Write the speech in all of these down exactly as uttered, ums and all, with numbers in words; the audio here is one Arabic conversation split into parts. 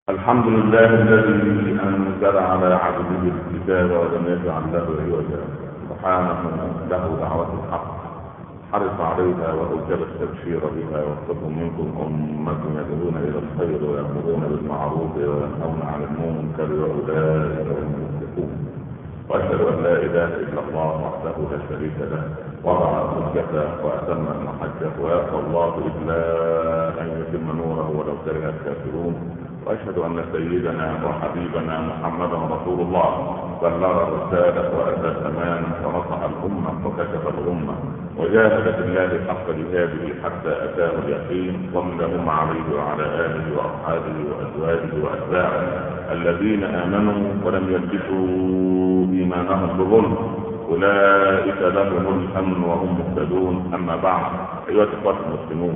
الحمد لله الذي أنزل على عبده الكتاب ولم يجعل له عوجا، سبحانه له دعوة الحق حرص عليها وأوجب التبشير بها، واتقوا منكم أمة يدعون إلى الخير ويأمرون بالمعروف وينهون عن المنكر وأولئك هم المفلحون. وأشهد أن لا إله إلا الله وحده لا شريك له، وضع حجته وأتم المحجة، ويأبى الله إلا أن يتم نوره ولو كره الكافرون. وأشهد أن سيدنا وحبيبنا محمدا رسول الله بلغ الرسالة وأدى الأمانة ونصح الأمة وكشف الأمة وجاهد في الله حق جهاده حتى أتاه اليقين، صلى اللهم عليه وعلى آله وأصحابه وأزواجه وأتباعه الذين آمنوا ولم يلبسوا إيمانهم بظلم، أولئك لهم الأمن وهم مهتدون. أما بعد، أيها الإخوة المسلمون،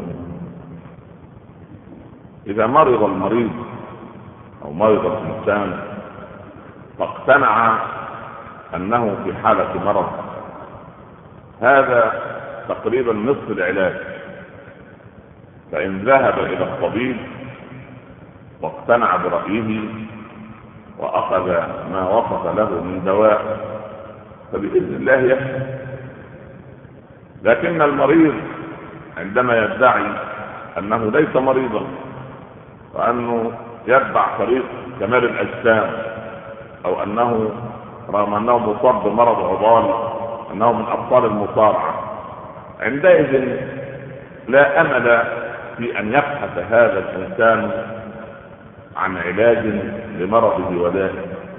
إذا مرض المريض أو مرض الإنسان فاقتنع أنه في حالة مرض، هذا تقريبا نصف العلاج. فإن ذهب إلى الطبيب واقتنع برأيه وأخذ ما وصف له من دواء فبإذن الله يحسن. لكن المريض عندما يدعي أنه ليس مريضا وأنه يتبع طريق كمال الأجسام، أو أنه رغم أنه مصاب بمرض عضال أنه من أبطال المصارعة، عندئذ لا أمل في أن يبحث هذا الإنسان عن علاج لمرضه ودائه.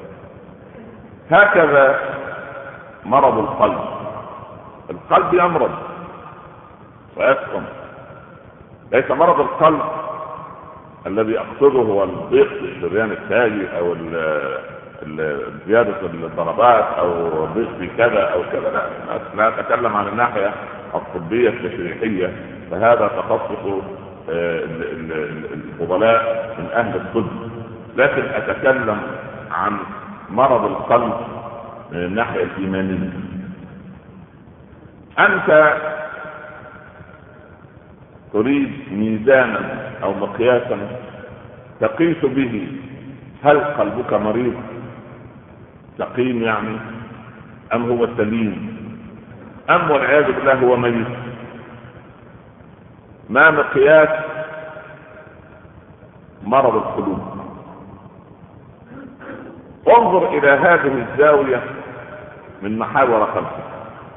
هكذا مرض القلب. القلب يمرض ويسقم. ليس مرض القلب الذي أقصده هو الضيق في الشريان التاجي أو زيادة الضربات أو ضيق في كذا أو كذا، لا. لا أتكلم عن الناحية الطبية التشريحية، فهذا تخصص الفضلاء من أهل الطب. لكن أتكلم عن مرض القلب من الناحية الإيمانية. أنت تريد ميزانا أو مقياسا تقيس به هل قلبك مريض سقيم يعني أم هو سليم أم والعياذ بالله هو ميت. ما مقياس مرض القلوب؟ انظر إلى هذه الزاوية من محاور خمسة.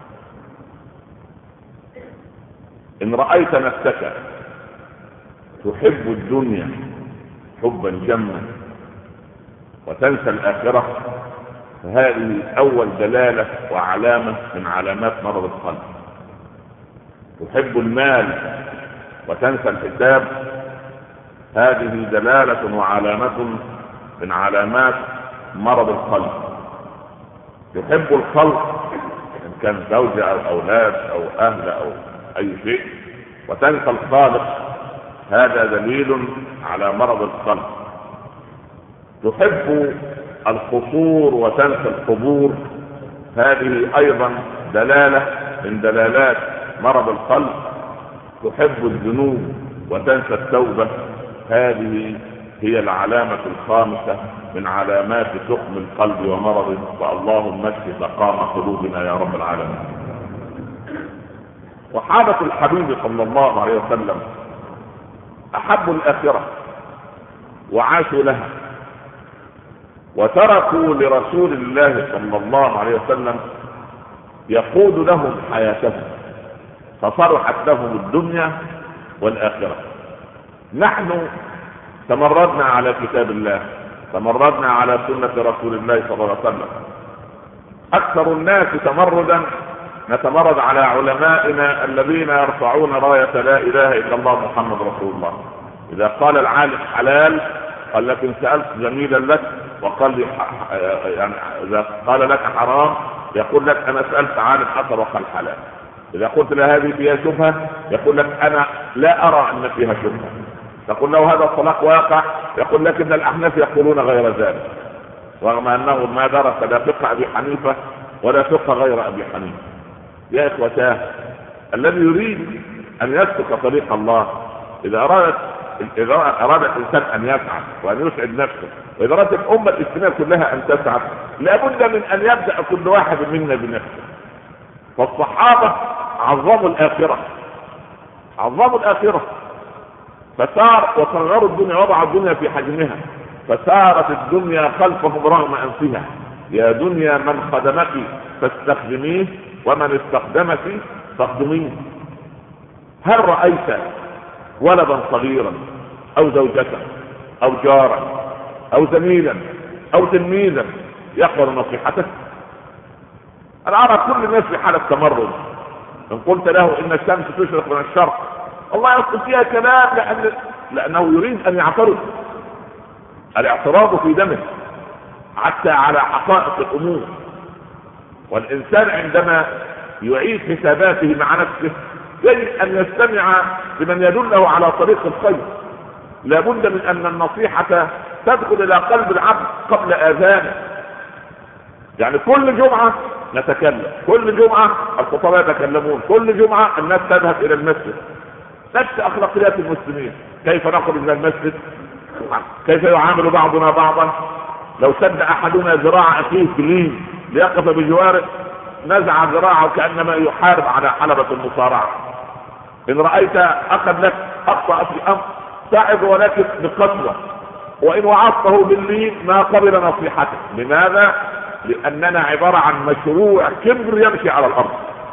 إن رأيت نفسك تحب الدنيا حبا جما وتنسى الآخرة، فهذه أول دلالة وعلامة من علامات مرض القلب. تحب المال وتنسى الحساب، هذه دلالة وعلامة من علامات مرض القلب. تحب الخلق إن كان زوجة أو أولاد أو أهل أو أي شيء وتنسى الخالق، هذا دليل على مرض القلب. تحب القصور وتنسى القبور، هذه أيضا دلالة من دلالات مرض القلب. تحب الذنوب وتنسى التوبة، هذه هي العلامة الخامسة من علامات سقم القلب ومرضه. واللهم اشف سقام قلوبنا يا رب العالمين. صحابة الحبيب صلى الله عليه وسلم أحبوا الآخرة وعاشوا لها، وتركوا لرسول الله صلى الله عليه وسلم يقود لهم حياتهم، فصرحت لهم الدنيا والآخرة. نحن تمردنا على كتاب الله، تمردنا على سنة رسول الله صلى الله عليه وسلم. أكثر الناس تمردا نتمرد على علمائنا الذين يرفعون راية لا إله إلا الله محمد رسول الله. إذا قال العالم حلال قال لك إن سألت زميلا لك وقال لي يعني إذا قال لك حرام يقول لك أنا سألت عالم حصر وقال حلال. إذا قلت له هذه فيها شبهة يقول لك أنا لا أرى أن فيها شبهة. تقول له هذا الطلاق واقع يقول لك إن الأحناف يقولون غير ذلك، رغم أنه ما درس لا فقه أبي حنيفة ولا فقه غير أبي حنيفة. يا إخوتاه، الذي يريد أن يسلك طريق الله إذا أرادت إذا أراد الإنسان أن يسعد وأن يسعد نفسه، وإذا أراد الأمة الإسلامية كلها أن تسعد، لابد من أن يبدأ كل واحد منا بنفسه. فالصحابة عظموا الآخرة، عظموا الآخرة، فسار وصغروا الدنيا، وضعوا الدنيا في حجمها، فسارت الدنيا خلفهم رغم أنفها. يا دنيا من خدمك فاستخدميه، ومن استخدمك فاخدميه. هل رأيت ولدا صغيرا أو زوجة أو جارا أو زميلا أو تلميذا يقبل نصيحتك؟ أنا أرى كل الناس في حالة تمرد. إن قلت له إن الشمس تشرق من الشرق، الله يقول فيها كلام لأن لأنه يريد أن يعترض. الاعتراض في دمه حتى على حقائق الأمور. والإنسان عندما يعيد حساباته مع نفسه يجب أن يستمع لمن يدله على طريق الخير. لابد من أن النصيحة تدخل إلى قلب العبد قبل آذانه. يعني كل جمعة نتكلم، كل جمعة الخطباء يتكلمون، كل جمعة الناس تذهب إلى المسجد. نفس أخلاقيات المسلمين، كيف نخرج من المسجد، كيف يعامل بعضنا بعضا. لو سد أحدنا ذراع أخيه بلين ليقف بجواره نزع ذراعه كأنما يحارب على حلبة المصارعة. إن رأيت أخذ لك أخطأ في أمر ساعد ولكن بقسوة، وإن وعظته باللين ما قبل نصيحته. لماذا؟ لأننا عبارة عن مشروع كبر يمشي على الأرض.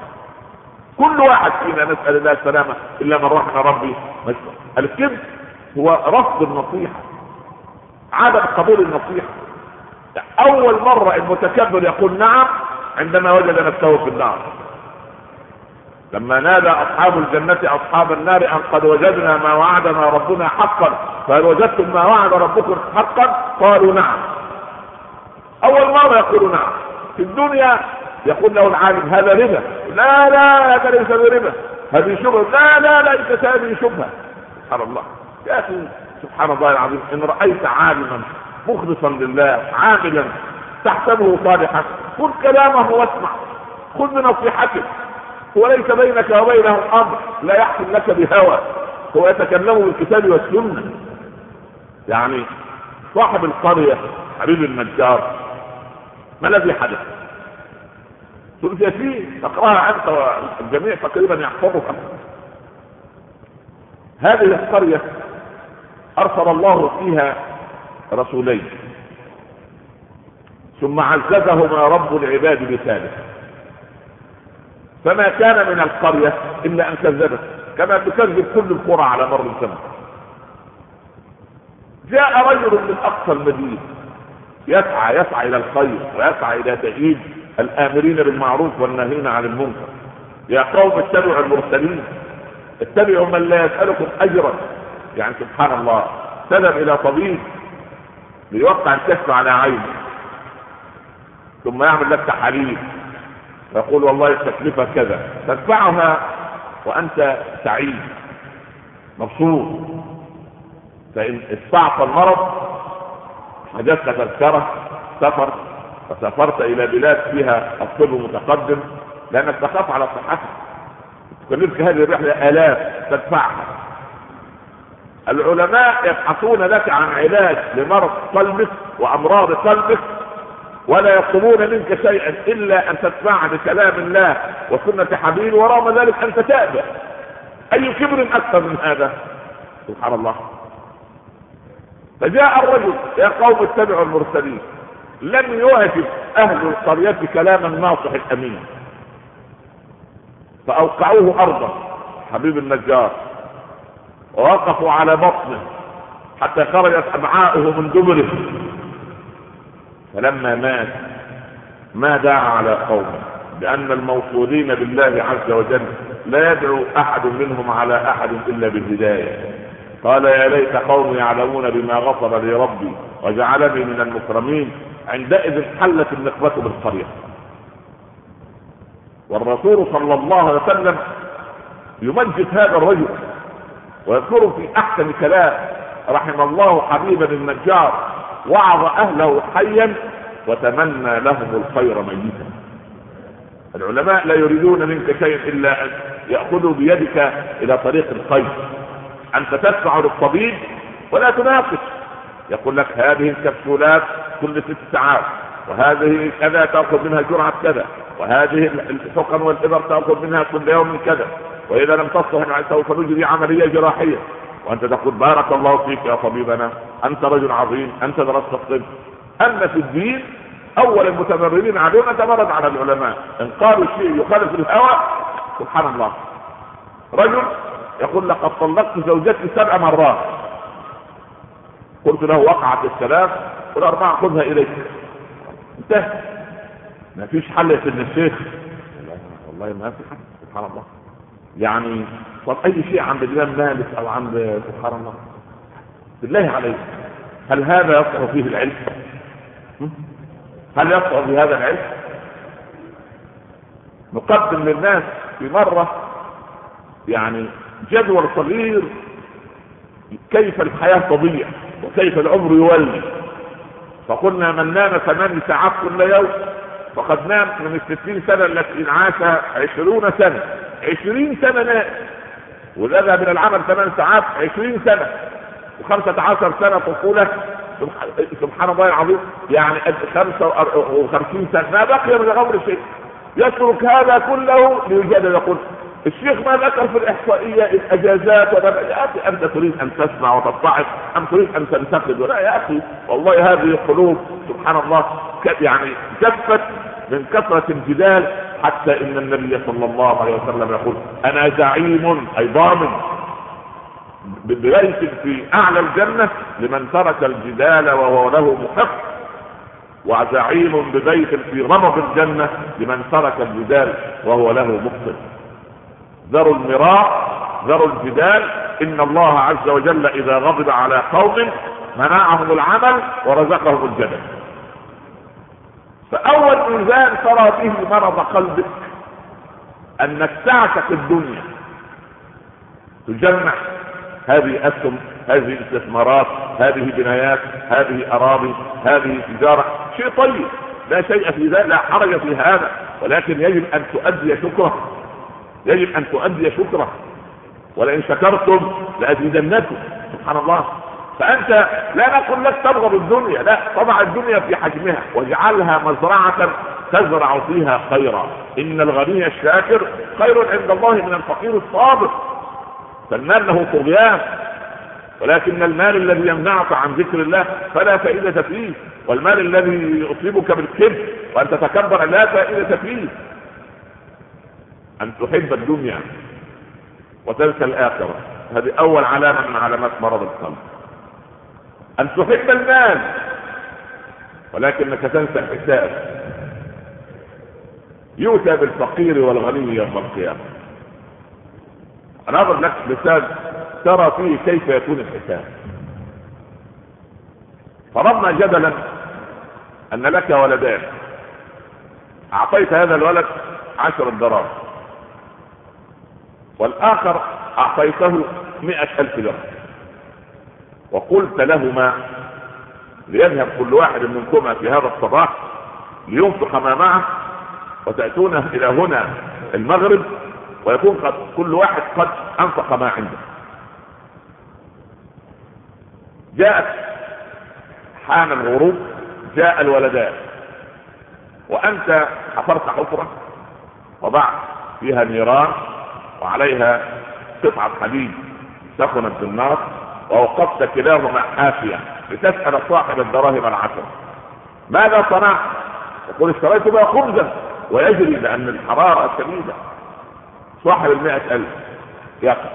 كل واحد فينا نسأل الله السلامة إلا من رحم ربي. الكبر هو رفض النصيحة، عدم قبول النصيحة. أول مرة المتكبر يقول نعم عندما وجد نفسه في النار. لما نادى أصحاب الجنة أصحاب النار أن قد وجدنا ما وعدنا ربنا حقا فهل وجدتم ما وعد ربكم حقا؟ قالوا نعم. أول مرة يقول نعم. في الدنيا يقول له العالم هذا ربا، لا لا هذا ليس بربا، هذه شبهة، لا لا ليست هذه شبهة. سبحان الله يا أخي، سبحان الله العظيم. إن رأيت عالما مخلصا لله عاملا تحسبه صالحا خذ كلامه واسمع، خذ بنصيحته. هو ليس بينك وبينه أمر لا يحكم لك بهوى، هو يتكلم بالكتاب والسنة. يعني صاحب القرية حبيب النجار ما الذي حدث؟ ثلاثين تقراها أنت والجميع تقريبا يحفظها. هذه القرية أرسل الله فيها رسولين ثم عززهما رب العباد بثالث، فما كان من القرية إلا أن كذبت كما تكذب كل القرى على مر الزمن. جاء رجل من أقصى المدينة يسعى يسعى إلى الخير ويسعى إلى تأييد الآمرين بالمعروف والناهين عن المنكر. يا قوم اتبعوا المرسلين، اتبعوا من لا يسألكم أجرا. يعني سبحان الله، تذهب إلى طبيب ليوقع الكشف على عينه ثم يعمل لك تحاليل ويقول والله التكلفة كذا، تدفعها وأنت سعيد مبسوط. فإن استعصى المرض حجزت تذكرة سفر فسافرت إلى بلاد فيها الطب متقدم لأنك تخاف على صحتك، تكلفك هذه الرحلة آلاف تدفعها. العلماء يبحثون لك عن علاج لمرض قلبك وأمراض قلبك ولا يطلبون منك شيئا إلا أن تتبع بكلام الله وسنة حبيبه، ورغم ذلك أنت تأبى. أي كبر أكثر من هذا؟ سبحان الله. فجاء الرجل يا قوم اتبعوا المرسلين، لم يعجب أهل القرية كلام الناصح الأمين فأوقعوه أرضا حبيب النجار ووقفوا على بطنه حتى خرجت أمعاؤه من دبره. فلما مات ما دعا على قومه، لأن الموصولين بالله عز وجل لا يدعو أحد منهم على أحد إلا بالهداية. قال يا ليت قومي يعلمون بما غفر لي ربي وجعلني من المكرمين. عندئذ حلت النقمة بالقرية. والرسول صلى الله عليه وسلم يمجد هذا الرجل ويذكره في أحسن كلام: رحم الله حبيبا النجار وعظ أهله حيا وتمنى لهم الخير ميتا. العلماء لا يريدون منك شيء إلا أن يأخذوا بيدك إلى طريق الخير. انت تدفع للطبيب ولا تناقش، يقول لك هذه الكبسولات كل ست ساعات، وهذه كذا تاخذ منها جرعه كذا، وهذه الحقن والابر تاخذ منها كل يوم كذا، واذا لم تصلح سوف نجري عمليه جراحيه. وانت تقول بارك الله فيك يا طبيبنا، انت رجل عظيم، انت درست الطب. اما في الدين اول المتمردين علينا تمرد على العلماء، ان قالوا شيء يخالف الهوى سبحان الله. رجل يقول لقد طلقت زوجتي سبع مرات، قلت له وقعت الثلاث والاربعه خذها اليك، انتهى، ما فيش حل يا سيدنا الشيخ. والله ما في حل سبحان الله. يعني طب اي شيء عند الامام مالك او عند سبحان الله بالله عليك، هل هذا يصلح فيه العلم؟ هل يصلح في هذا العلم؟ نقدم للناس في مرة يعني جدول صغير كيف الحياة تضيع وكيف العمر يولي، فقلنا من نام ثمان ساعات كل يوم فقد نام من الستين سنة التي عاشها عشرون سنة، عشرين سنة نام، وذهب من العمل ثمان ساعات عشرين سنة وخمسة عشر سنة طفولة، سبحان الله العظيم، يعني خمسة وخمسين سنة ما بقي من العمر شيء. يترك هذا كله ليجادل. يقول الشيخ ما ذكر في الإحصائية الأجازات ولا يا أخي أنت تريد أن تسمع وتتعظ أم تريد أن تنتقد؟ ولا يا أخي والله هذه القلوب سبحان الله يعني جفت من كثرة الجدال، حتى إن النبي صلى الله عليه وسلم يقول أنا زعيم أي ضامن ببيت في أعلى الجنة لمن ترك الجدال وهو له محق، وزعيم ببيت في رمض الجنة لمن ترك الجدال وهو له مبطل. ذروا المراء ذروا الجدال، إن الله عز وجل إذا غضب على قوم منعهم العمل ورزقهم الجدل. فأول ميزان ترى به مرض قلبك أنك تعشق الدنيا، تجمع هذه أسهم، هذه استثمارات، هذه بنايات، هذه أراضي، هذه تجارة، شيء طيب لا شيء في ذلك، لا حرج في هذا، ولكن يجب أن تؤدي شكره، يجب أن تؤدي شكره، ولئن شكرتم لأزيدنكم سبحان الله. فأنت لا نقول لك تبغض الدنيا، لا، طبع الدنيا في حجمها واجعلها مزرعة تزرع فيها خيرا، إن الغني الشاكر خير عند الله من الفقير الصابر. فالمال له طغيان، ولكن المال الذي يمنعك عن ذكر الله فلا فائدة فيه، والمال الذي يصيبك بالكبر وأن تتكبر لا فائدة فيه. أن تحب الدنيا وتنسى الآخرة، هذه أول علامة من علامات مرض القلب. أن تحب المال ولكنك تنسى الحساب. يؤتى بالفقير والغني يوم القيامة. أنا أضرب لك مثال ترى فيه كيف يكون الحساب. فرضنا جدلا أن لك ولدان، أعطيت هذا الولد عشر دراهم والآخر أعطيته مئة ألف درهم، وقلت لهما ليذهب كل واحد منكما في هذا الصباح لينفق ما معه، وتأتون إلى هنا المغرب ويكون قد كل واحد قد أنفق ما عنده. جاءت حان الغروب، جاء الولدان، وأنت حفرت حفرة وضعت فيها نيران وعليها قطعة حديد سخنت بالنار، ووقفت كلاهما حافية لتسأل صاحب الدراهم العشر ماذا صنعت؟ يقول اشتريت بها خبزا ويجري لأن الحرارة شديدة. صاحب المئة ألف يقف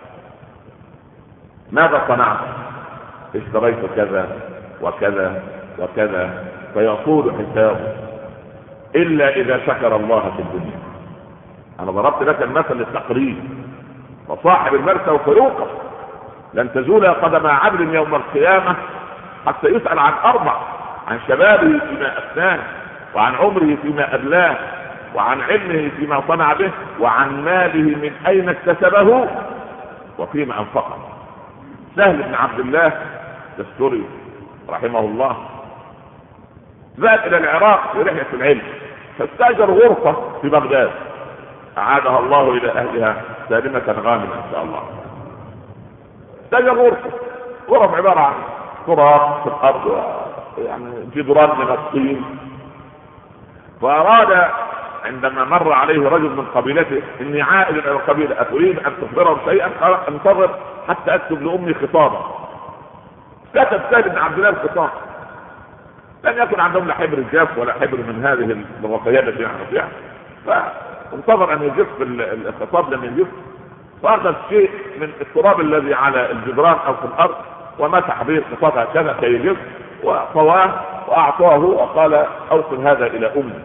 ماذا صنعت؟ اشتريت كذا وكذا وكذا، فيطول حسابه إلا إذا شكر الله في الدنيا. أنا ضربت لك المثل للتقريب، وصاحب المال سوف يوقف، لن تزول قدم عبد يوم القيامة حتى يسأل عن أربع: عن شبابه فيما أفناه، وعن عمره فيما أبلاه، وعن علمه فيما صنع به، وعن ماله من أين اكتسبه وفيما أنفقه. سهل بن عبد الله الدستوري رحمه الله ذهب إلى العراق في رحلة العلم، فاستأجر غرفة في بغداد، أعادها الله إلى أهلها سالمة غانمة إن شاء الله. تجد غرفة غرف عبارة عن تراب في الأرض، يعني جدران من الطين. فأراد عندما مر عليه رجل من قبيلته اني عائد الى القبيلة اتريد ان تخبرهم شيئا؟ قال انتظر حتى اكتب لامي خطابا. كتب سهل بن عبد الله الخطاب. لم يكن عندهم لا حبر الجاف ولا حبر من هذه الرقيات التي نحن فيها، فانتظر ان يجف الخطاب، لم يجف. فاخذ شيء من التراب الذي على الجدران او في الارض ومسح به الخطاب هكذا كي يجف، وطواه واعطاه وقال اوصل هذا الى امي.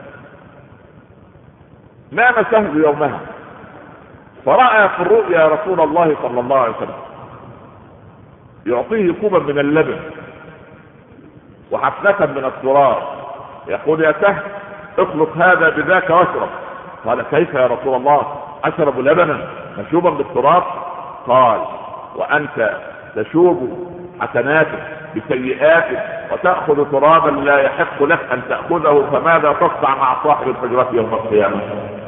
نام سهل يومها فرأى في الرؤيا رسول الله صلى الله عليه وسلم يعطيه كوبا من اللبن وحفنة من التراب، يقول يا سهل اخلط هذا بذاك واشرب. قال كيف يا رسول الله اشرب لبنا مشوبا بالتراب؟ قال وانت تشوب حسناتك بسيئاتك وتأخذ ترابا لا يحق لك ان تأخذه، فماذا تصنع مع صاحب الحجرة يوم القيامة؟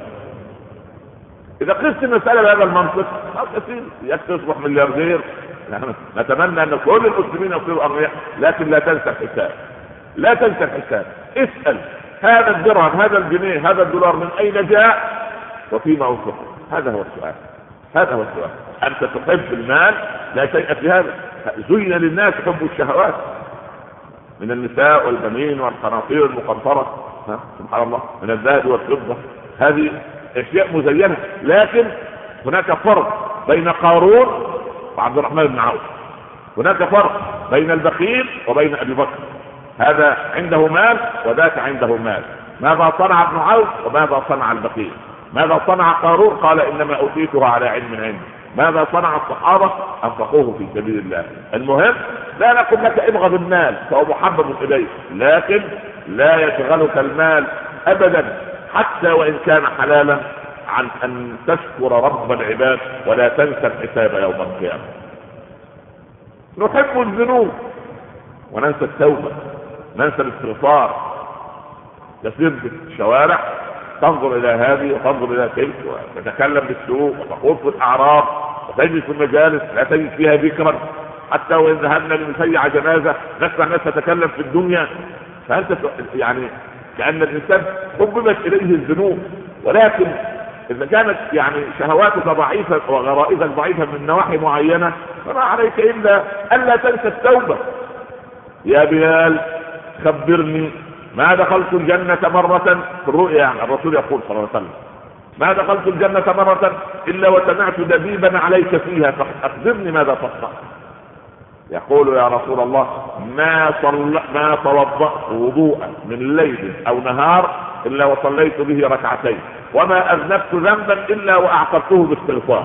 اذا قست المسألة بهذا المنطق يكتصبح ملياردير. نتمنى ان كل المسلمين يصيروا اغنياء، لكن لا تنسى الحساب، لا تنسى الحساب. اسأل هذا الدرهم هذا الجنيه هذا الدولار من اين جاء وفيما انفق؟ هذا هو السؤال، هذا هو السؤال. انت تحب المال، لا شيء في هذا. زين للناس حب الشهوات من النساء والبنين والقناطير المقنطرة، سبحان الله، من الذهب والفضة، هذه اشياء مزينة. لكن هناك فرق بين قارون وعبد الرحمن بن عوف، هناك فرق بين البخيل وبين ابي بكر. هذا عنده مال وذاك عنده مال. ماذا صنع ابن عوف وماذا صنع البخيل؟ ماذا صنع قارون؟ قال انما اوتيته على علم عندي. ماذا صنع الصحابة؟ انفقوه في سبيل الله. المهم لا نقول لك ابغض المال فهو محبب اليك، لكن لا يشغلك المال ابدا حتى وان كان حلالا عن ان تشكر رب العباد ولا تنسى الحساب يوم القيامة. نحب الذنوب وننسى التوبة، ننسى الاستغفار. تسير في الشوارع تنظر الى هذه وتنظر الى تلك وتتكلم بالسوء وتخوض في الاعراض وتجلس في المجالس لا تجد فيها ذكرا، حتى وان ذهبنا لنسيع جنازة نسمع الناس تتكلم في الدنيا. فانت يعني كأن الانسان حببت اليه الذنوب. ولكن اذا كانت يعني شهواتك ضعيفة وغرائزك ضعيفة من نواحي معينة فما عليك الا الا تنسى التوبة. يا بلال خبرني ما دخلت الجنة مرة في الرؤيا، يعني الرسول يقول صلى الله عليه وسلم ما دخلت الجنة مرة الا وسمعت دبيبا عليك فيها فاخبرني ماذا تصنع. يقول يا رسول الله ما صل... ما توضأت وضوءا من ليل او نهار الا وصليت به ركعتين وما اذنبت ذنبا الا واعقبته باستغفار.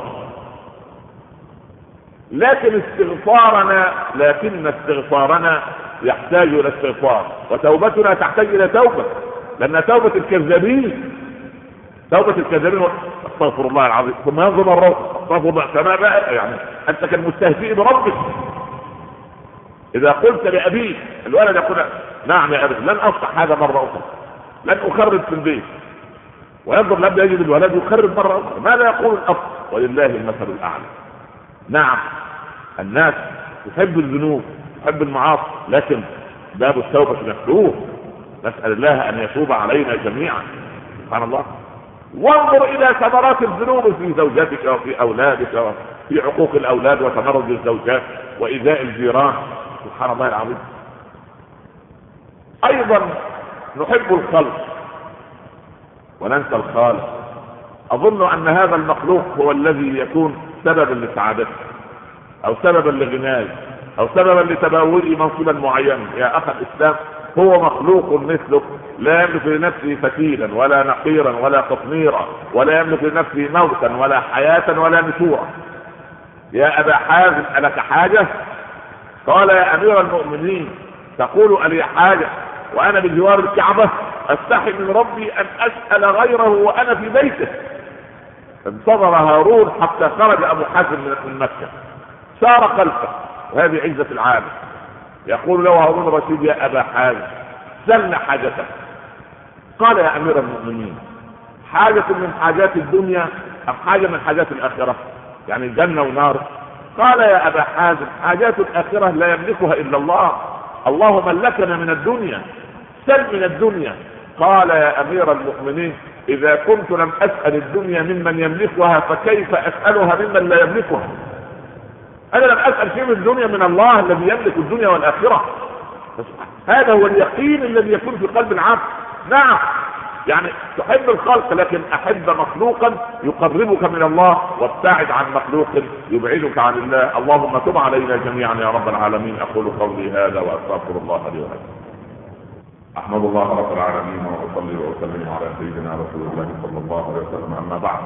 لكن استغفارنا لكن استغفارنا يحتاج الى استغفار، وتوبتنا تحتاج الى توبة، لان توبة الكذابين توبة الكذابين استغفر الله العظيم ثم ينظر مرة استغفر الله كما بقى، يعني انت كالمستهزئ بربك. اذا قلت لابيك الولد يقول نعم يا ابي لن افتح هذا مرة اخرى، لن اخرج في البيت، وينظر لم يجد الولد يخرج مرة اخرى، ماذا يقول الاب؟ ولله المثل الاعلى. نعم الناس تحب الذنوب تحب المعاصي، لكن باب التوبة مفتوح. نسأل الله ان يتوب علينا جميعا. سبحان الله. وانظر الى ثمرات الذنوب في زوجاتك وفي اولادك وفي حقوق الاولاد وتمرد الزوجات وايذاء الجيران. سبحان الله العظيم. ايضا نحب الخلق وننسى الخالق. اظن ان هذا المخلوق هو الذي يكون سببا لسعادتك او سببا لغناك او سببا لتباوئ منصبا معينا. يا اخ الاسلام هو مخلوق مثلك لا يملك لنفسه فتيلا ولا نقيرا ولا قطميرا ولا يملك لنفسه موتا ولا حياة ولا نشورا. يا ابا حازم الك حاجة؟ قال يا امير المؤمنين تقول الي حاجة وانا بجوار الكعبة؟ استحي من ربي ان اسأل غيره وانا في بيته. انتظر هارون حتى خرج ابو حازم من مكة سار خلفه، وهذه عزة العالم. يقول له هارون الرشيد يا ابا حازم سلنا حاجتك. قال يا امير المؤمنين حاجة من حاجات الدنيا ام حاجة من حاجات الاخرة؟ يعني جنة ونار؟ قال يا أبا حازم حاجات الآخرة لا يملكها إلا الله، الله ملكنا من الدنيا، سل من الدنيا. قال يا أمير المؤمنين إذا كنت لم أسأل الدنيا ممن يملكها فكيف أسألها ممن لا يملكها؟ أنا لم أسأل شيء من الدنيا من الله الذي يملك الدنيا والآخرة. هذا هو اليقين الذي يكون في قلب العبد. نعم يعني تحب الخلق لكن أحب مخلوقا يقربك من الله، وابتعد عن مخلوق يبعدك عن الله. اللهم تب علينا جميعا يا رب العالمين. أقول قولي هذا وأستغفر الله لي ولكم. أحمد الله رب العالمين وأصلي وأسلم على سيدنا رسول الله صلى الله عليه وسلم. أما بعد،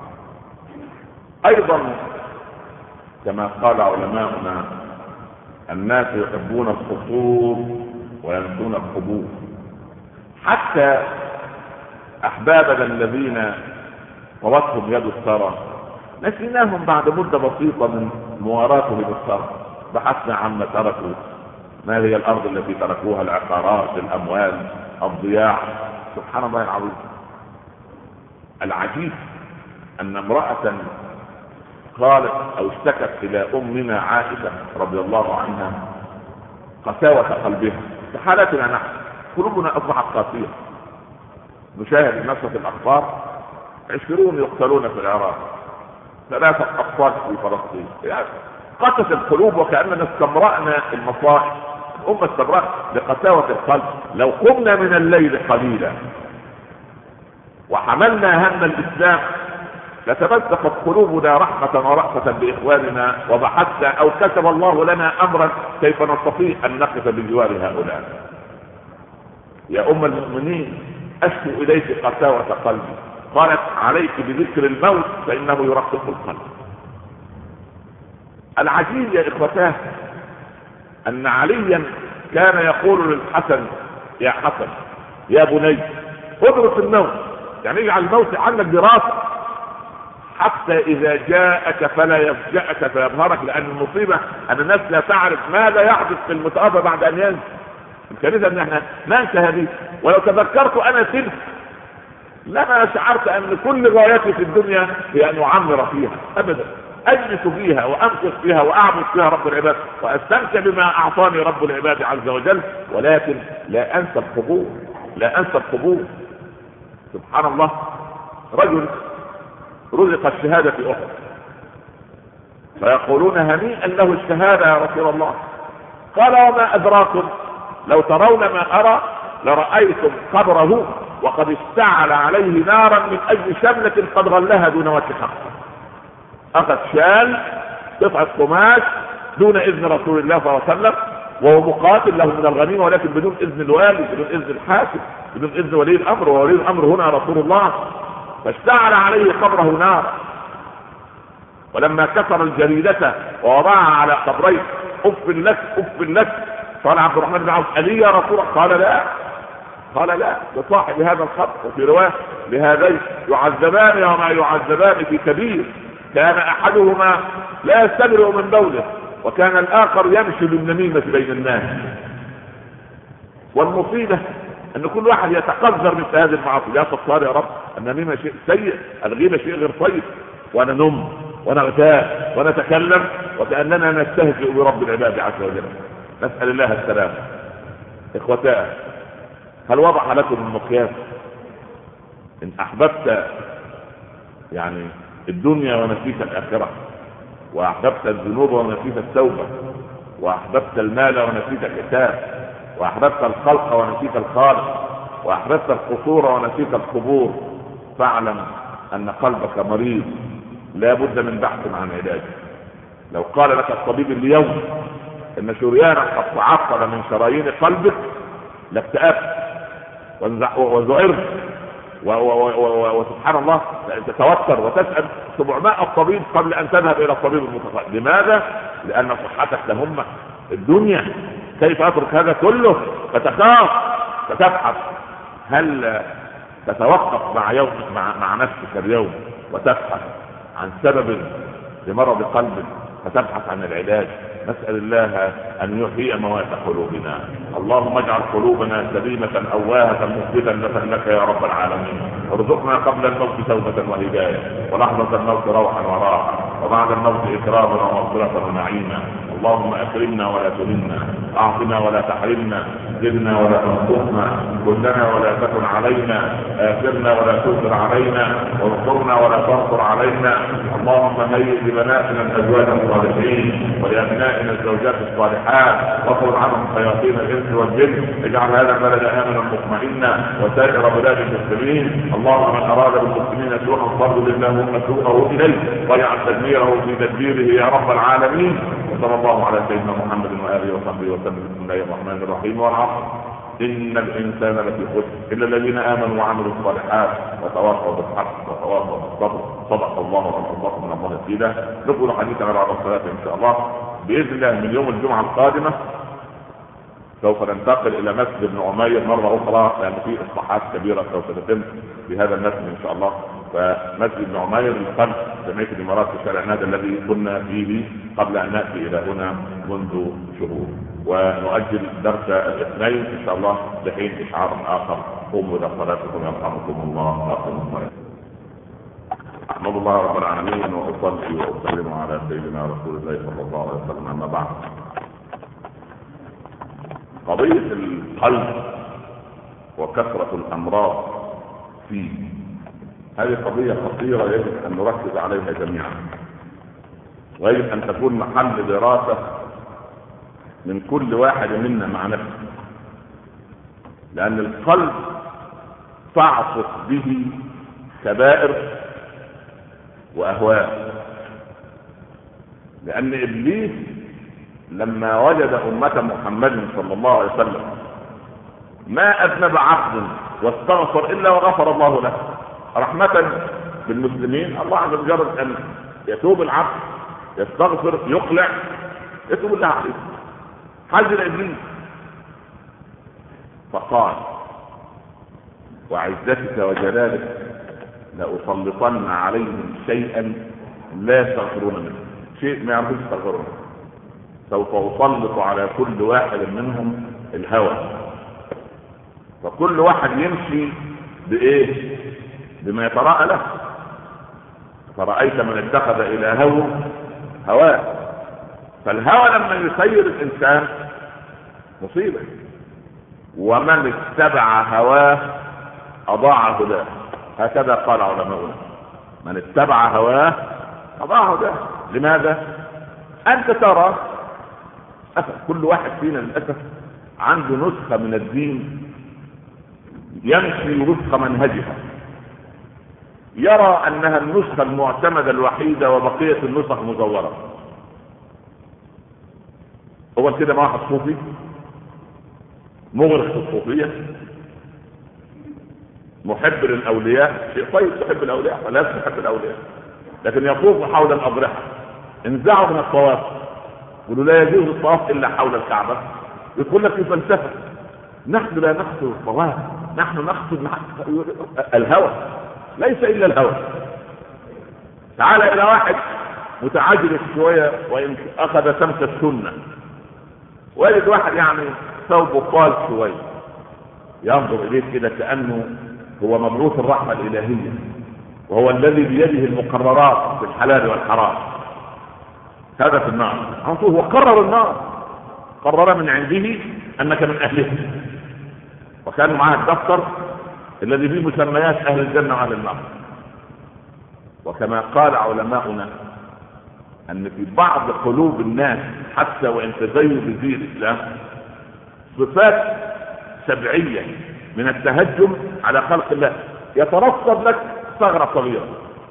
أيضا كما قال علماؤنا الناس يحبون القصور وينسون القبور. حتى أحبابنا الذين طوتهم يد الثرى نسيناهم بعد مدة بسيطة من مواراتهم بالثرى. بحثنا عما تركوا، ما هي الأرض التي تركوها؟ العقارات، الأموال، الضياع. سبحان الله العظيم. العجيب أن امرأة قالت أو اشتكت إلى أمنا عائشة رضي الله عنها قساوة قلبها. في حالتنا نحن قلوبنا أصبحت قاسية. نشاهد نشرة الأخبار عشرون يقتلون في العراق، ثلاثة أطفال في فلسطين. يعني قست القلوب وكأننا استمرأنا المصائب. الأمة استمرأت لقساوة القلب. لو قمنا من الليل قليلا وحملنا هم الإسلام لتمسكت قلوبنا رحمة ورأفة بإخواننا، وبحثنا أو كتب الله لنا أمرا كيف نستطيع أن نقف بجوار هؤلاء. يا أم المؤمنين أشكو إليك قساوة قلبي. قالت عليك بذكر الموت فإنه يرقق القلب. العجيب يا إخوتاه أن عليا كان يقول للحسن يا حسن يا بني ادرس الموت، يعني اجعل الموت عنك دراسة حتى إذا جاءك فلا يفجأك فيبهرك، لأن المصيبة أن الناس لا تعرف ماذا يحدث في المتوفى بعد أن ينزل. الكارثة أن احنا ننسى هذه. ولو تذكرت أنا تلك لما شعرت أن كل غايتي في الدنيا هي أن أعمر فيها أبدا، أجلس فيها وأنقص فيها وأعبد فيها رب العباد وأستمتع بما أعطاني رب العباد عز وجل، ولكن لا أنسى القبور، لا أنسى القبور. سبحان الله. رجل رزق الشهادة في أحد فيقولون هنيئا له الشهادة يا رسول الله. قال وما أدراكم لو ترون ما أرى لرأيتم قبره وقد اشتعل عليه نارا من أجل شملة قد غلها دون وجه حق. أخذ شال قطعة قماش دون إذن رسول الله صلى الله عليه وسلم، وهو مقاتل له من الغنيمة ولكن بدون إذن الوالي، بدون إذن الحاكم، بدون إذن ولي الأمر، وولي الأمر هنا رسول الله. فاشتعل عليه قبره نار، ولما كسر الجريدة ووضعها على قبريه أف لك أف لك قال عبد الرحمن بن عوف ألي يا رسول الله؟ قال لا، قال لا لصاحب هذا الخط. وفي رواية لهذين يعذبان وما يعذبان في كبير كان أحدهما لا يستبرئ من بوله وكان الآخر يمشي بالنميمة بين الناس. والمصيبة أن كل واحد يتقذر مثل هذه المعاصي. يا ستار يا رب، النميمة شيء سيء، الغيبة شيء غير طيب، وأنا نم ونغتاب ونتكلم وكأننا نستهزئ برب العباد عز وجل. نسأل الله السلام. إخوتاه، هل وضع لكم المقياس؟ إن أحببت يعني الدنيا ونسيت الآخرة، وأحببت الذنوب ونسيت التوبة، وأحببت المال ونسيت الحساب، وأحببت الخلق ونسيت الخالق، وأحببت القصور ونسيت القبور، فاعلم أن قلبك مريض لا بد من بحث عن علاج. لو قال لك الطبيب اليوم إن شريانا قد تعطل من شرايين قلبك لاكتئبت وزعرت وسبحان الله تتوتر وتسأل سبعمائة الطبيب قبل أن تذهب إلى الطبيب المتخصص. لماذا؟ لأن صحتك تهمك الدنيا. كيف أترك هذا كله؟ فتخاف فتبحث. هل تتوقف مع يوم مع, مع نفسك اليوم وتبحث عن سبب لمرض قلبك فتبحث عن العلاج؟ نسأل الله أن يحيي موات قلوبنا. اللهم اجعل قلوبنا سليمة أواهة مثبتة لك يا رب العالمين. ارزقنا قبل الموت توبة وهداية، ولحظة الموت روحا وراحة. وبعد الموت إكراما ومغفرة ونعيما. اللهم أكرمنا ولا تهنا، أعطنا ولا تحرمنا، زدنا ولا تنقصنا، كلنا ولا تكن علينا، آثرنا ولا تؤثر علينا، وانصرنا ولا تنصر علينا. اللهم هيئ لبناتنا الأزواج الصالحين ولأبنائنا الزوجات الصالحات، واخرج عنهم شياطين الإنس والجن. اجعل هذا البلد آمنا مطمئنا وسائر بلاد المسلمين. اللهم من أراد بالمسلمين سوءا فاردد اللهم سوءه إليه واجعل تدميره في تدبيره يا رب العالمين. وصلى الله على سيدنا محمد وآله وصحبه وسلم. بسم الله الرحمن الرحيم. والعصر إن الإنسان لفي خسر إلا الذين آمنوا وعملوا الصالحات وتواصوا بالحق وتواصوا بالصبر. صدق الله والله من الله سيده. نقول حديثنا بعد الصلاة إن شاء الله بإذن الله. من يوم الجمعة القادمة سوف ننتقل إلى مسجد ابن عمير مرة أخرى، لأن في إصلاحات كبيرة سوف تتم في هذا المسجد إن شاء الله. فمسجد ابن عمير الخمس جمعية الإمارات في شارع نادى الذي كنا فيه قبل أن نأتي إلى هنا منذ شهور. ونؤجل درس الاثنين إن شاء الله لحين إشعار آخر. قوموا إلى صلاتكم يرحمكم الله. أقم الصلاة. أحمد الله رب العالمين وأصلي وأسلم على سيدنا رسول الله صلى الله عليه وسلم. أما بعد، قضية القلب وكثرة الأمراض فيه هذه قضية خطيرة يجب أن نركز عليها جميعا، ويجب أن تكون محل دراسة من كل واحد منا مع نفسه، لأن القلب تعصف به كبائر وأهواء. لأن إبليس لما وجد أمة محمد صلى الله عليه وسلم ما أذنب عبد واستغفر إلا وغفر الله له رحمة بالمسلمين. الله عز وجل أن يتوب العبد يستغفر يقلع يتوب الله عليه. حذر إبليس فقال وعزتك وجلالك لأسلطن عليهم شيئا لا يستغفرون منه، شيء ما يعرفون يستغفرون. سوف أسلط على كل واحد منهم الهوى، فكل واحد يمشي بإيه؟ بما يتراءى له. فرأيت من اتخذ إلهه هواه. فالهوى لما يسير الإنسان مصيبة، ومن اتبع هواه أضاع هداه. هكذا قال علماؤنا، من اتبع هواه أضاع هداه. لماذا؟ أنت ترى كل واحد فينا للأسف عنده نسخة من الدين يمشي وفق منهجها، يرى أنها النسخة المعتمدة الوحيدة وبقية النسخ مزورة. هو كده ما واحد صوفي مغرق في الصوفية محب للأولياء، شيء طيب تحب الأولياء ولا تحب الأولياء، لكن يطوف حول الأضرحة. انزعوا من الطواف، يقولوا لا يجوز الطواف إلا حول الكعبة. يقول لك في فلسفة نحن لا نقصد الطواف، نحن نقصد الهوى، ليس إلا الهوى. تعال إلى واحد متعجل شوية وإن أخذ سمت السنة، ويجد واحد يعني ثوبه طال شوية ينظر إليه كده كأنه هو مبعوث الرحمة الإلهية، وهو الذي بيده المقررات في الحلال والحرام. هذا في النار، هو قرر النار، قرر من عنده أنك من أهله، وكان معاه الدفتر الذي فيه مسميات أهل الجنة وأهل النار. وكما قال علماؤنا أن في بعض قلوب الناس حتى وإن تزينوا بدين الإسلام صفات سبعية من التهجم على خلق الله، يترصد لك ثغرة صغيرة.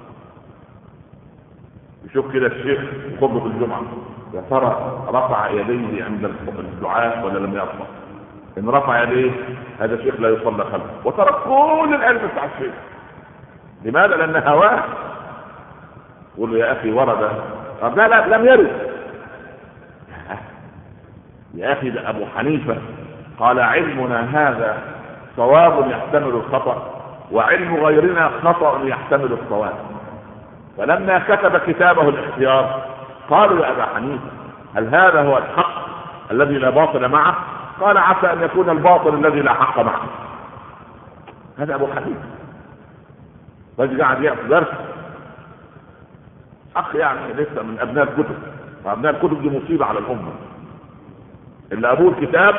يشوف كده الشيخ خطبة الجمعة، يا ترى رفع يديه عند الدعاء ولا لم يرفع؟ إن رفع يديه هذا الشيخ لا يصلى خلفه، وترى كل العلم بتاع الشيخ. لماذا؟ لأن هواه. يقول له يا أخي ورد، لا لا لم يرد. يا أخي ده أبو حنيفة قال علمنا هذا صواب يحتمل الخطأ، وعلم غيرنا خطأ يحتمل الصواب. فلما كتب كتابه الاختيار قالوا يا أبا حنيفة هل هذا هو الحق الذي لا باطل معه؟ قال عسى أن يكون الباطل الذي لا حق معه. هذا أبو حنيفة. رجل قاعد يعطي درس اخ يعني لسه من ابناء الكتب، وابناء الكتب دي مصيبه على الامه. اللي ابوه الكتاب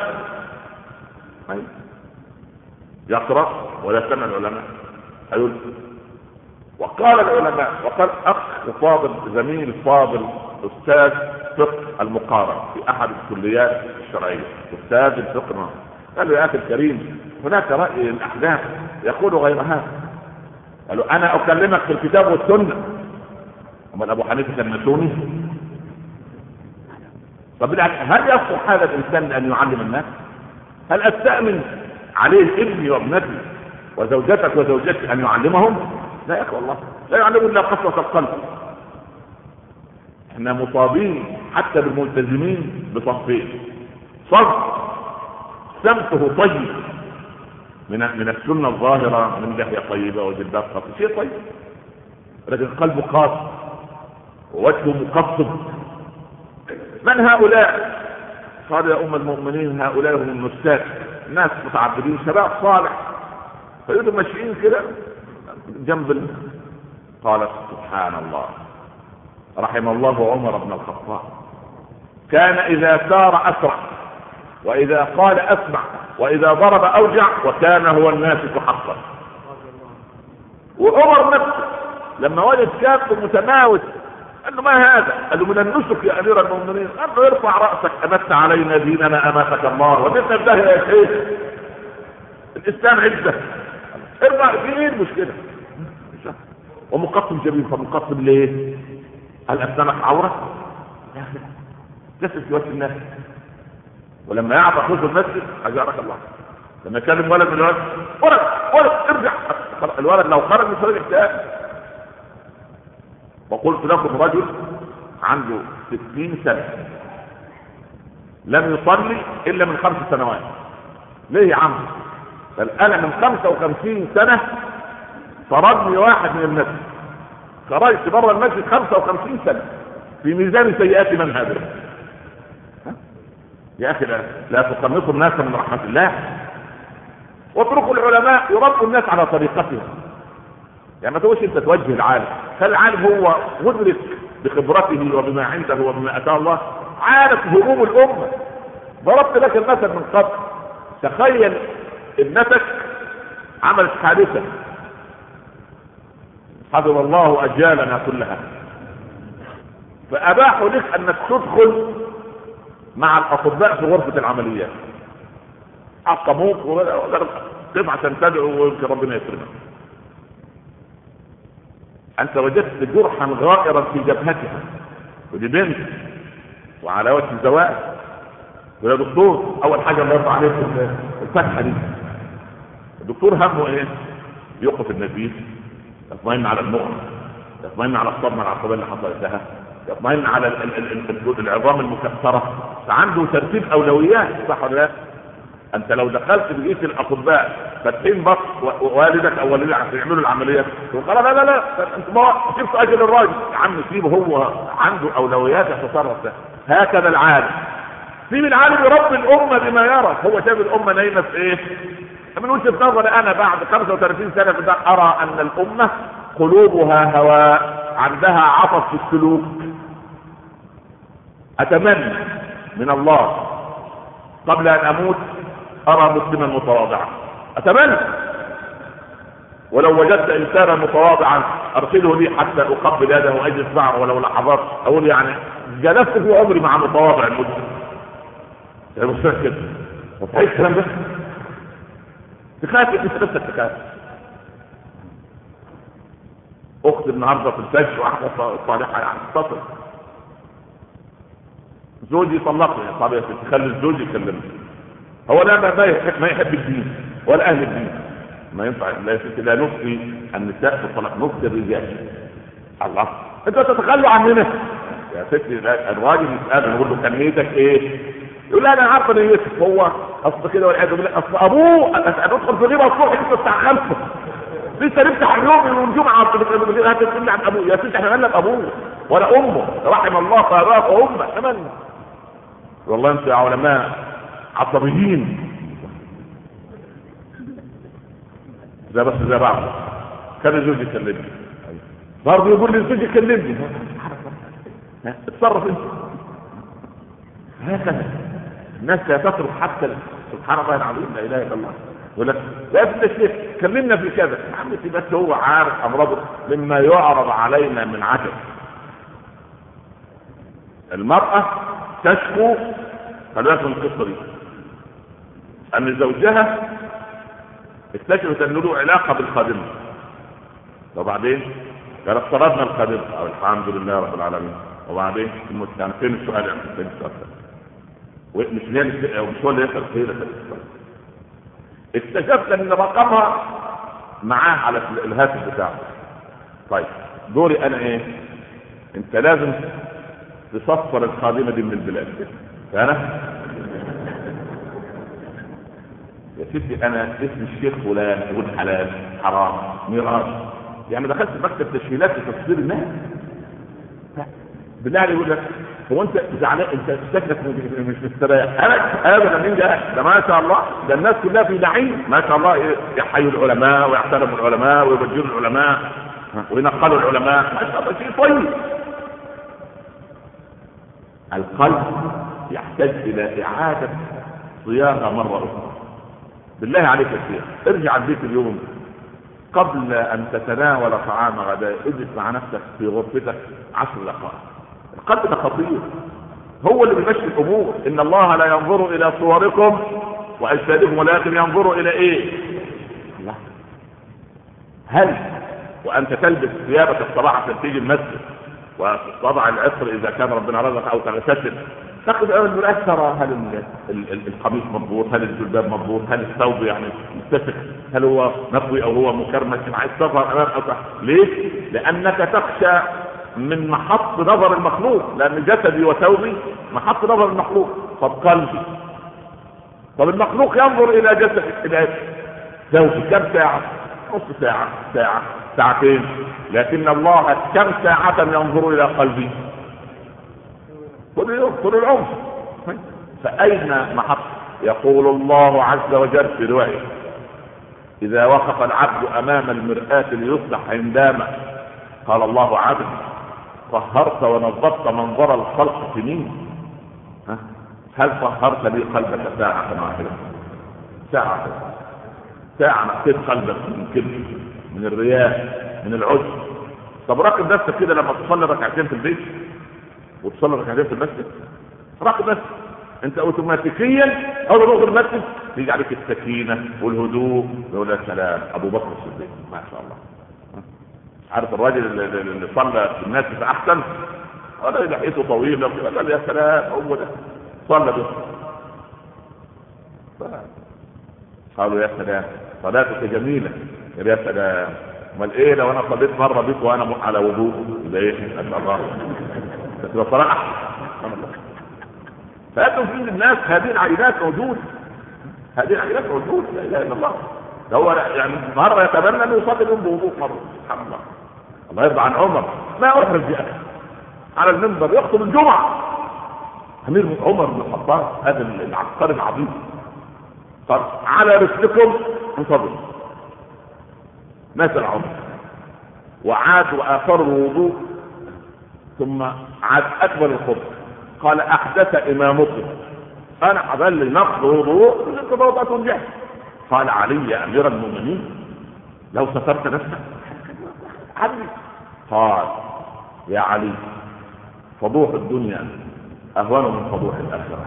يقرا ولا يستمع العلماء. ايوه. وقال العلماء، وقال اخ فاضل زميل فاضل استاذ فقه المقارنه في احد الكليات الشرعيه، استاذ الفقه، قال له يا اخي الكريم هناك راي الاحناف يقول غير هذا. قالوا انا اكلمك في الكتاب والسنه. اما ابو حنيفه كان مسوني. طب هل يصلح هذا الانسان ان يعلم الناس؟ هل استأمن عليه ابني وابنتي وزوجتك وزوجتي ان يعلمهم؟ لا يا اخي والله لا يعلم الا قسوة القلب. احنا مصابين حتى بالملتزمين بصنفين: صنف سمته طيب من من السنه الظاهره، من لحيه طيبه وجلباب خفيف، شيء طيب، لكن قلبه قاسي ووجهه مقصد. من هؤلاء؟ قال يا ام المؤمنين هؤلاء هم النساك، ناس متعبدين شباب صالح، فيقولوا ماشيين كده جنب ال... قال سبحان الله، رحم الله عمر بن الخطاب، كان اذا سار اسرع، واذا قال اسمع، واذا ضرب اوجع، وكان هو الناسك حقا. وعمر نفسه لما وجد كاب متماوت قال له ما هذا؟ قال له من النسك يا امير المؤمنين. قال له ارفع راسك، امت علينا ديننا اماتك الله، وجدنا الدهر يا شيخ، الاسلام عزه، ارفع. في ايه المشكله؟ ومقسم جميل. فمقسم ليه؟ هل اسلامك عوره؟ جسد في وجه الناس. ولما يعطى خذ المسجد اجارك الله. لما يكلم ولد من الولد، ولد ولد ارجع، الولد لو خرج من فريق اكتئاب. وقلت لكم رجل عنده ستين سنة لم يصلي الا من خمس سنوات. ليه يا عم؟ بل انا من خمسة وخمسين سنة طردني واحد من المسجد، خرجت بره المسجد خمسة وخمسين سنة في ميزان سيئات من هذا. يا اخي لا, لا تقنطوا الناس من رحمة الله، واتركوا العلماء يربوا الناس على طريقتهم. يعني ما تقولش انت توجه العالم، فالعالم هو مدرك بخبرته وبما عنده وبما اتاه الله، عارف هموم الامه. ضربت لك المثل من قبل، تخيل ابنتك عملت حادثه، حفظ الله اجالنا كلها، فاباحوا لك انك تدخل مع الاطباء في غرفه العمليات، عقموك تبع تنتبعوا ويمكن ربنا يكرمك. انت وجدت جرحا غائرا في جبهتها، ودي بنت وعلى وجه الزواج، ويا دكتور اول حاجه الله يرضى عليك الفتحه دي. الدكتور همه ايه؟ يوقف النزيف، يطمئن على المخ، يطمئن على الصدمه العصبيه اللي حصلت لها، يطمئن على ال ال ال العظام المكسره، فعنده ترتيب اولويات. صح ولا لا؟ انت لو دخلت بقيت الاطباء فاتحين بط والدك او والدك عشان يعملوا العمليه، وقال لا لا لا انت ما شفت اجل الراجل يا عم، سيبه هو عنده اولويات يتصرف ده. هكذا العالم، سيب العالم يربي الامه بما يرى. هو شايف الامه نايمه في ايه؟ من وجهه نظري انا بعد خمسة وثلاثين سنه كده ارى ان الامه قلوبها هواء، عندها عطف في السلوك. اتمنى من الله قبل ان اموت ارى مسلما متواضعا، اتمنى. ولو وجدت انسانا متواضعا ارسله لي حتى اقبل يده واجلس معه ولو لحظات، اقول يعني جلست في عمري مع متواضع المسلم. يا مستر كده صحيح الكلام ده؟ تخاف انت نفسك، تخاف. اختي النهارده في الفجر واحده صالحه يعني اتصل، زوجي طلقني. طب يا ستي خلي الزوج يكلمني. هو لا ما يحب, ما يحب الدين ولا اهل الدين، ما ينفع. لا يا ستي لا نفتي النساء في الطلاق، نفتي الرجال. الله، انت تتخلوا عننا يا ستي. الراجل يسال نقول له كان نيتك ايه؟ يقول لا انا عارفه نيتك. هو اصل كده والعياذ بالله، اصل ابوه ادخل في غيبه الصبح لسه الساعه خمسة، لسه نفتح اليوم والجمعه هتقول لي عن ابوه. يا ستي احنا مالنا بابوه ولا امه، رحم الله اباه وامه. كمان والله انتوا يا علماء عصبيين. ده بس زي بعض. كان الزوج يكلمني برضه، يقول لي الزوج يكلمني. اتصرف انت. هكذا الناس لا تترك حتى سبحان الله العظيم لا اله الا الله. يقول لك يا ابن الشيخ كلمنا في كذا، يا عم بس هو عارف امراضه مما يعرض علينا من عجب. المرأة تشكو خلوات من القصة دي ان زوجها اكتشفت ان له علاقة بالخادمة، وبعدين قال افترضنا الخادمة او الحمد لله رب العالمين، وبعدين كان فين السؤال يعني فين السؤال مش ليه مش هو اللي يسأل خير. اكتشفت ان رقمها معاه على الهاتف بتاعه. طيب دوري انا ايه؟ انت لازم تصفر الخادمة دي من البلاد. انا يا ستي انا اسم الشيخ فلان يقول حلال حرام ميراث، يعني دخلت مكتب تشكيلات لتصفير الناس. بالله يقول لك هو انت زعلان انت شكلك مش مستريح؟ انا ابدا مين ده؟ ده ما شاء الله ده الناس كلها في نعيم ما شاء الله، يحيوا العلماء ويحترموا العلماء ويبجلوا العلماء وينقلوا العلماء ما شاء الله شيء طيب. القلب يحتاج الى اعادة صياغة مرة اخرى. بالله عليك يا شيخ ارجع البيت اليوم قبل ان تتناول طعام غداء، اجلس مع نفسك في غرفتك عشر دقائق. القلب ده خطير، هو اللي بيمشي الامور. ان الله لا ينظر الى صوركم واجسادكم ولكن ينظر الى ايه؟ الله. هل وانت تلبس ثيابك الصباح عشان تيجي المسجد وتضع العطر اذا كان ربنا رزقك او تغتسل تاخذ اول من ترى هل القميص مضبوط، هل الجلباب مضبوط، هل الثوب يعني متسخ، هل هو مطوي او هو مكرمش، عايز تظهر امام أو ليه؟ لانك تخشى من محط نظر المخلوق، لان جسدي وثوبي محط نظر المخلوق. طب قلبي، طب المخلوق ينظر الى جسدي الى ثوبي كم ساعه؟ نص ساعه، ساعه، ساعتين، لكن الله كم ساعه ينظر الى قلبي؟ كل يوم طول العمر. فاين محط؟ يقول الله عز وجل في روايه اذا وقف العبد امام المرآة ليصلح عندما قال الله عبد طهرت ونظفت منظر الخلق سنين، هل طهرت لي قلبك ساعة واحدة؟ ساعة ساعة نقيت قلبك من كبر، من الرياء، من العجب. طب راقب نفسك كده لما تصلي ركعتين في البيت وتصلي ركعتين في المسجد، راقب نفسك انت اوتوماتيكيا اول ما تدخل المسجد تيجي عليك السكينة والهدوء. يقول يا سلام ابو بكر الصديق ما شاء الله. عارف الراجل اللي صلى في الناس في احسن ولا لحيته طويله قال يا سلام هو ده صلى به. قالوا يا سلام صلاتك جميله. يا سلام امال ايه لو انا صليت مره بك وانا على وضوء يبقى ايه؟ ما شاء الله تبقى صلاه احسن. فانتم في الناس هذه العينات موجوده، هذه العينات موجوده لا اله الا الله. ده هو يعني مره يتبنى انه يصلي بهم بوضوء مره سبحان الله. الله يرضى عن عمر ما احرز يا اخي على المنبر يخطب الجمعه امير عمر بن الخطاب هذا العبقري العظيم قال على رسلكم انتظروا. مثل عمر وعاد واثر الوضوء ثم عاد اكبر الخطبه قال احدث امامكم انا حبل نقض وضوء الانتظار تنجح. قال علي يا امير المؤمنين لو سترت نفسك علي. قال يا علي فضوح الدنيا اهون من فضوح الاخره.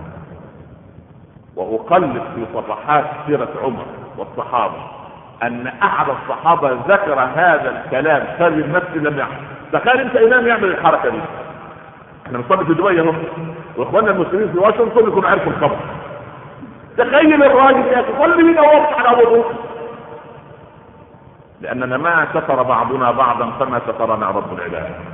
واقلب في صفحات سيره عمر والصحابه ان احد الصحابه ذكر هذا الكلام خارج المسجد لم يحدث. تخيل انت امام يعمل الحركه دي. احنا بنصلي في دبي اهو واخواننا المسلمين في واشنطن يكونوا عرفوا الخبر. تخيل الراجل يا اخي صلي بينا وقف على وضوء. لاننا ما ستر بعضنا بعضا كما سترنا رب العباد.